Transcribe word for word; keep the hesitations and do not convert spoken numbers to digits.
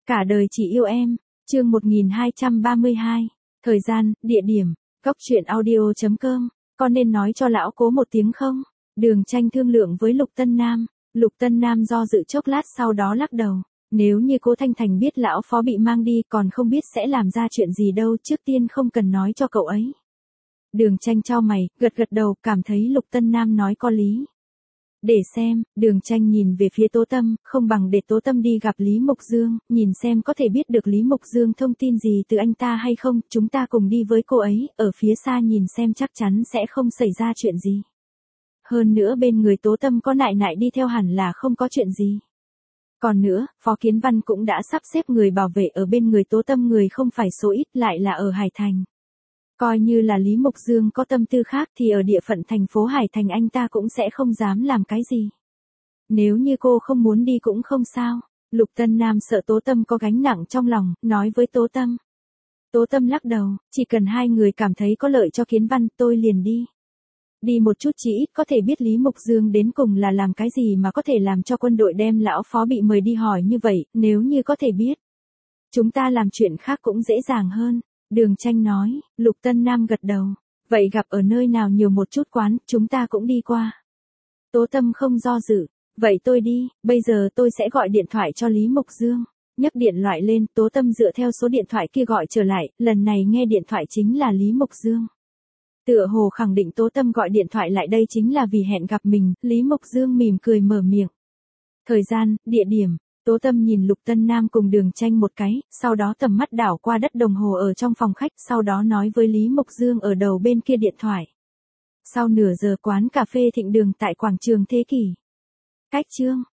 Cả đời chỉ yêu em, chương một nghìn hai trăm ba mươi hai. Thời gian, địa điểm, góc truyện audio chấm com. Con nên nói cho lão Cố một tiếng không? Đường Tranh thương lượng với Lục Tân Nam. Lục Tân Nam do dự chốc lát sau đó lắc đầu. Nếu như Cố Thanh Thành biết lão phó bị mang đi còn không biết sẽ làm ra chuyện gì đâu, trước tiên không cần nói cho cậu ấy. Đường Tranh chau mày, gật gật đầu, cảm thấy Lục Tân Nam nói có lý. Để xem, Đường Tranh nhìn về phía Tố Tâm, không bằng để Tố Tâm đi gặp Lý Mục Dương, nhìn xem có thể biết được Lý Mục Dương thông tin gì từ anh ta hay không, chúng ta cùng đi với cô ấy, ở phía xa nhìn xem chắc chắn sẽ không xảy ra chuyện gì. Hơn nữa bên người Tố Tâm có Nại Nại đi theo hẳn là không có chuyện gì. Còn nữa, Phó Kiến Văn cũng đã sắp xếp người bảo vệ ở bên người Tố Tâm, người không phải số ít, lại là ở Hải Thành. Coi như là Lý Mục Dương có tâm tư khác thì ở địa phận thành phố Hải Thành anh ta cũng sẽ không dám làm cái gì. Nếu như cô không muốn đi cũng không sao. Lục Tân Nam sợ Tố Tâm có gánh nặng trong lòng, nói với Tố Tâm. Tố Tâm lắc đầu, chỉ cần hai người cảm thấy có lợi cho Kiến Văn tôi liền đi. Đi một chút chỉ ít có thể biết Lý Mục Dương đến cùng là làm cái gì mà có thể làm cho quân đội đem lão phó bị mời đi hỏi như vậy, nếu như có thể biết. Chúng ta làm chuyện khác cũng dễ dàng hơn. Đường Tranh nói. Lục Tân Nam gật đầu. Vậy gặp ở nơi nào nhiều một chút quán, chúng ta cũng đi qua. Tố Tâm không do dự. Vậy tôi đi, bây giờ tôi sẽ gọi điện thoại cho Lý Mục Dương. Nhấc điện thoại lên, Tố Tâm dựa theo số điện thoại kia gọi trở lại, lần này nghe điện thoại chính là Lý Mục Dương. Tựa hồ khẳng định Tố Tâm gọi điện thoại lại đây chính là vì hẹn gặp mình, Lý Mục Dương mỉm cười mở miệng. Thời gian, địa điểm. Tố Tâm nhìn Lục Tân Nam cùng Đường Tranh một cái, sau đó tầm mắt đảo qua đất đồng hồ ở trong phòng khách, sau đó nói với Lý Mục Dương ở đầu bên kia điện thoại. Sau nửa giờ quán cà phê Thịnh Đường tại quảng trường Thế Kỷ. Cách chương.